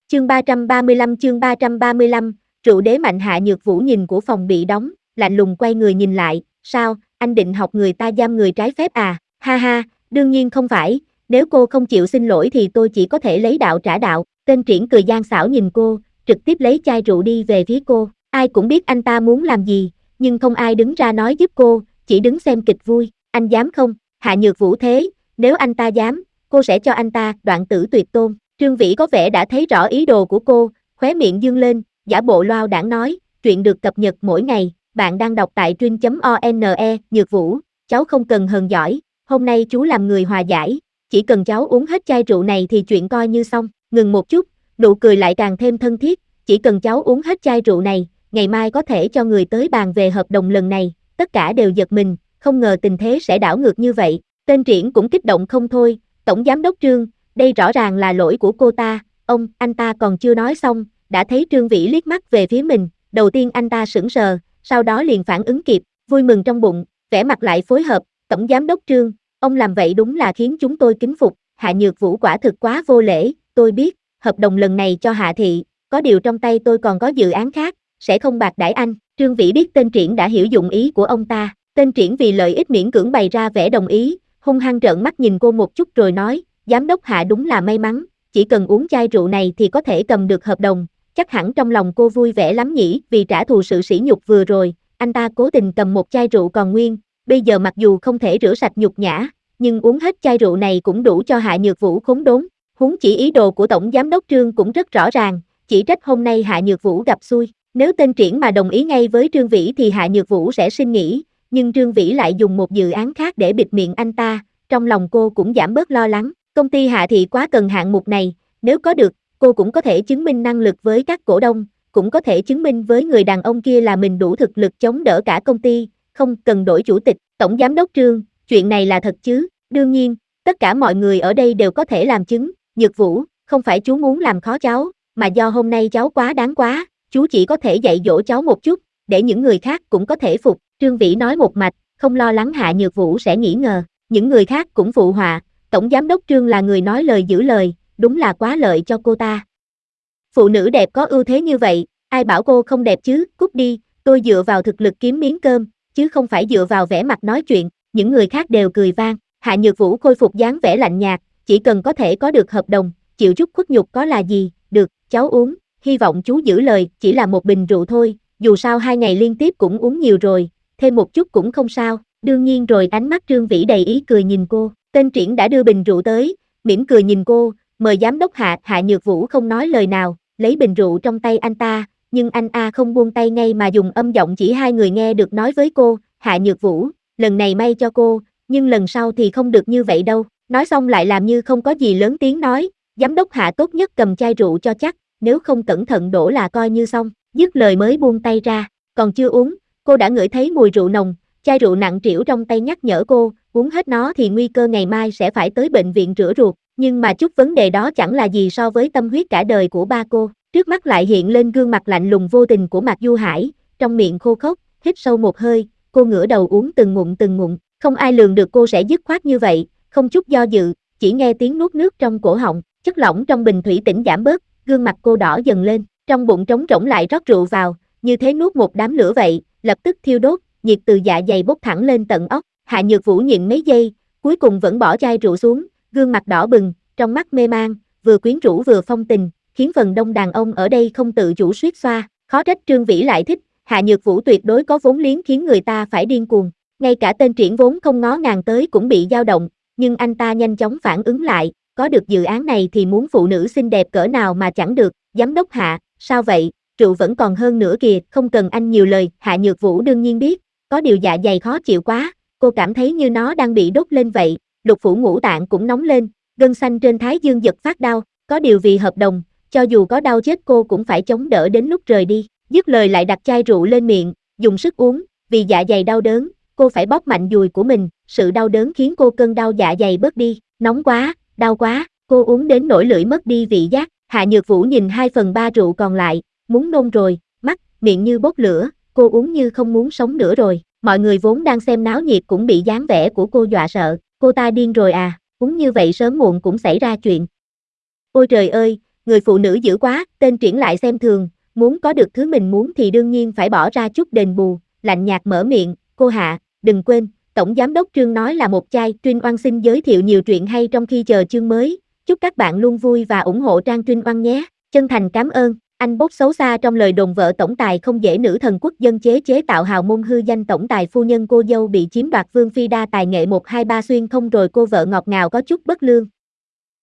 chương 335, rượu đế mạnh. Hạ Nhược Vũ nhìn của phòng bị đóng, lạnh lùng quay người nhìn lại, sao, anh định học người ta giam người trái phép à, ha ha, đương nhiên không phải, nếu cô không chịu xin lỗi thì tôi chỉ có thể lấy đạo trả đạo. Tên Triển cười gian xảo nhìn cô, trực tiếp lấy chai rượu đi về phía cô, ai cũng biết anh ta muốn làm gì, nhưng không ai đứng ra nói giúp cô, chỉ đứng xem kịch vui. Anh dám không? Hạ Nhược Vũ thế, nếu anh ta dám, cô sẽ cho anh ta đoạn tử tuyệt tôn. Trương Vĩ có vẻ đã thấy rõ ý đồ của cô, khóe miệng dương lên, giả bộ loao đãng nói, truyện được cập nhật mỗi ngày, bạn đang đọc tại truyện.one. Nhược Vũ, cháu không cần hờn giỏi, hôm nay chú làm người hòa giải, chỉ cần cháu uống hết chai rượu này thì chuyện coi như xong. Ngừng một chút, nụ cười lại càng thêm thân thiết, chỉ cần cháu uống hết chai rượu này, ngày mai có thể cho người tới bàn về hợp đồng lần này. Tất cả đều giật mình, không ngờ tình thế sẽ đảo ngược như vậy. Tên Triển cũng kích động không thôi, Tổng Giám đốc Trương, đây rõ ràng là lỗi của cô ta. Anh ta còn chưa nói xong, đã thấy Trương Vĩ liếc mắt về phía mình, đầu tiên anh ta sững sờ, sau đó liền phản ứng kịp, vui mừng trong bụng, vẻ mặt lại phối hợp, Tổng Giám đốc Trương, ông làm vậy đúng là khiến chúng tôi kính phục. Hạ Nhược Vũ quả thực quá vô lễ, tôi biết, hợp đồng lần này cho Hạ Thị, có điều trong tay tôi còn có dự án khác, sẽ không bạc đãi anh. Trương Vĩ biết tên Triển đã hiểu dụng ý của ông ta, tên Triển vì lợi ích miễn cưỡng bày ra vẻ đồng ý, hung hăng trợn mắt nhìn cô một chút rồi nói, Giám đốc Hạ đúng là may mắn, chỉ cần uống chai rượu này thì có thể cầm được hợp đồng, chắc hẳn trong lòng cô vui vẻ lắm nhỉ. Vì trả thù sự sỉ nhục vừa rồi, anh ta cố tình cầm một chai rượu còn nguyên, bây giờ mặc dù không thể rửa sạch nhục nhã, nhưng uống hết chai rượu này cũng đủ cho Hạ Nhược Vũ khốn đốn. Huống chỉ ý đồ của Tổng Giám đốc Trương cũng rất rõ ràng, chỉ trách hôm nay Hạ Nhược Vũ gặp xui, nếu tên Triển mà đồng ý ngay với Trương Vĩ thì Hạ Nhược Vũ sẽ xin nghỉ, nhưng Trương Vĩ lại dùng một dự án khác để bịt miệng anh ta, trong lòng cô cũng giảm bớt lo lắng. Công ty Hạ Thị quá cần hạng mục này, nếu có được, cô cũng có thể chứng minh năng lực với các cổ đông, cũng có thể chứng minh với người đàn ông kia là mình đủ thực lực chống đỡ cả công ty, không cần đổi chủ tịch. Tổng Giám đốc Trương, chuyện này là thật chứ? Đương nhiên, tất cả mọi người ở đây đều có thể làm chứng. Nhược Vũ, không phải chú muốn làm khó cháu, mà do hôm nay cháu quá đáng quá, chú chỉ có thể dạy dỗ cháu một chút, để những người khác cũng có thể phục. Trương Vĩ nói một mạch, không lo lắng Hạ Nhược Vũ sẽ nghi ngờ, những người khác cũng phụ họa, Tổng Giám đốc Trương là người nói lời giữ lời, đúng là quá lợi cho cô ta. Phụ nữ đẹp có ưu thế như vậy, ai bảo cô không đẹp chứ, cút đi, tôi dựa vào thực lực kiếm miếng cơm, chứ không phải dựa vào vẻ mặt nói chuyện. Những người khác đều cười vang, Hạ Nhược Vũ khôi phục dáng vẻ lạnh nhạt, chỉ cần có thể có được hợp đồng, chịu chút khuất nhục có là gì, được, cháu uống, hy vọng chú giữ lời, chỉ là một bình rượu thôi, dù sao 2 ngày liên tiếp cũng uống nhiều rồi, thêm một chút cũng không sao. Đương nhiên rồi. Ánh mắt Trương Vĩ đầy ý cười nhìn cô, tên Triển đã đưa bình rượu tới, mỉm cười nhìn cô, mời Giám đốc Hạ. Hạ Nhược Vũ không nói lời nào, lấy bình rượu trong tay anh ta, nhưng anh không buông tay ngay mà dùng âm giọng chỉ hai người nghe được nói với cô, Hạ Nhược Vũ, lần này may cho cô, nhưng lần sau thì không được như vậy đâu. Nói xong lại làm như không có gì, lớn tiếng nói, Giám đốc Hạ tốt nhất cầm chai rượu cho chắc, nếu không cẩn thận đổ là coi như xong. Dứt lời mới buông tay ra, còn chưa uống, cô đã ngửi thấy mùi rượu nồng, chai rượu nặng trĩu trong tay nhắc nhở cô, uống hết nó thì nguy cơ ngày mai sẽ phải tới bệnh viện rửa ruột, nhưng mà chút vấn đề đó chẳng là gì so với tâm huyết cả đời của ba cô. Trước mắt lại hiện lên gương mặt lạnh lùng vô tình của Mạc Du Hải, trong miệng khô khốc, hít sâu một hơi, cô ngửa đầu uống từng ngụm, không ai lường được cô sẽ dứt khoát như vậy, không chút do dự, chỉ nghe tiếng nuốt nước trong cổ họng, chất lỏng trong bình thủy tinh giảm bớt, gương mặt cô đỏ dần lên, trong bụng trống rỗng lại rót rượu vào, như thế nuốt một đám lửa vậy, lập tức thiêu đốt, nhiệt từ dạ dày bốc thẳng lên tận óc. Hạ Nhược Vũ nhịn mấy giây, cuối cùng vẫn bỏ chai rượu xuống, gương mặt đỏ bừng, trong mắt mê man, vừa quyến rũ vừa phong tình, khiến phần đông đàn ông ở đây không tự chủ suýt xoa. Khó trách Trương Vĩ lại thích, Hạ Nhược Vũ tuyệt đối có vốn liếng khiến người ta phải điên cuồng. Ngay cả tên Triển vốn không ngó ngàng tới cũng bị dao động, nhưng anh ta nhanh chóng phản ứng lại, có được dự án này thì muốn phụ nữ xinh đẹp cỡ nào mà chẳng được. Giám đốc Hạ, sao vậy, rượu vẫn còn hơn nữa kìa. Không cần anh nhiều lời. Hạ Nhược Vũ đương nhiên biết, có điều dạ dày khó chịu quá, cô cảm thấy như nó đang bị đốt lên vậy, lục phủ ngũ tạng cũng nóng lên, gân xanh trên thái dương giật phát đau, có điều vì hợp đồng, cho dù có đau chết cô cũng phải chống đỡ đến lúc rời đi. Dứt lời lại đặt chai rượu lên miệng, dùng sức uống, vì dạ dày đau đớn, cô phải bóp mạnh dùi của mình, sự đau đớn khiến cô cơn đau dạ dày bớt đi, nóng quá, đau quá, cô uống đến nỗi lưỡi mất đi vị giác. Hạ Nhược Vũ nhìn 2/3 rượu còn lại, muốn nôn rồi, mắt, miệng như bốc lửa, cô uống như không muốn sống nữa rồi. Mọi người vốn đang xem náo nhiệt cũng bị dáng vẻ của cô dọa sợ, cô ta điên rồi à, uống như vậy sớm muộn cũng xảy ra chuyện. Ôi trời ơi, người phụ nữ dữ quá, tên triển lại xem thường, muốn có được thứ mình muốn thì đương nhiên phải bỏ ra chút đền bù, lạnh nhạt mở miệng, cô Hạ, đừng quên, Tổng Giám đốc Trương nói là một chai, Trinh Oan xin giới thiệu nhiều truyện hay trong khi chờ chương mới, chúc các bạn luôn vui và ủng hộ trang Trinh Oan nhé, chân thành cảm ơn. Anh bốc xấu xa trong lời đồn vợ tổng tài không dễ nữ thần quốc dân chế tạo hào môn hư danh tổng tài phu nhân cô dâu bị chiếm đoạt vương phi đa tài nghệ 123 xuyên không rồi cô vợ ngọt ngào có chút bất lương.